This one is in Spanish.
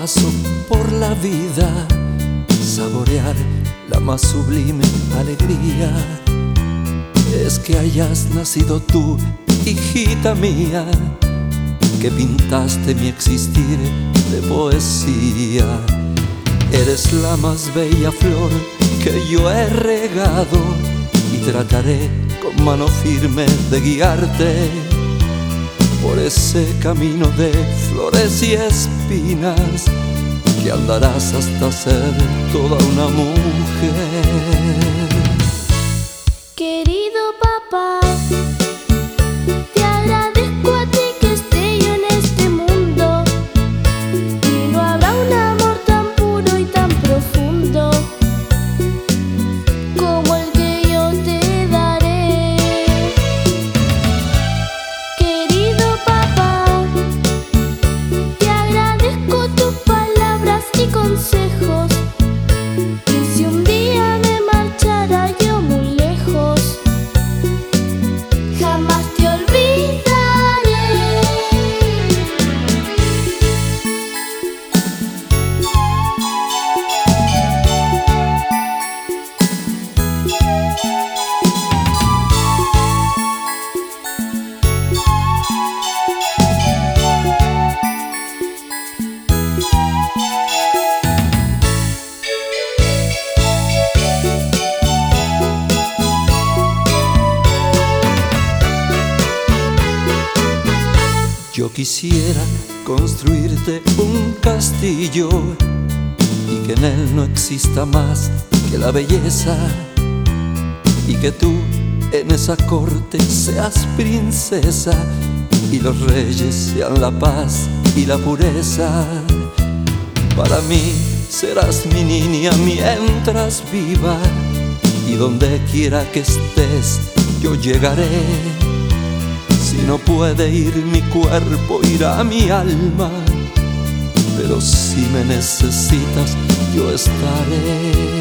paso por la vida, saborear la más sublime alegría. Es que hayas nacido tú, hijita mía, que pintaste mi existir de poesía. Eres la más bella flor que yo he regado y trataré con mano firme de guiarte por ese camino de flores y espinas que andarás hasta ser toda una mujer. Querido papá, te agradezco a ti que esté yo en este mundo, y no habrá un amor tan puro y tan profundo como el que yo te daré. Querido papá, te agradezco tus palabras y consejos, y si un día me marchara yo muy lejos, jamás te olvidaré. Yo quisiera construirte un castillo y que en él no exista más que la belleza, y que tú en esa corte seas princesa y los reyes sean la paz y la pureza. Para mí serás mi niña mientras viva, y donde quiera que estés yo llegaré. Si no puede ir mi cuerpo, irá mi alma, pero si me necesitas yo estaré.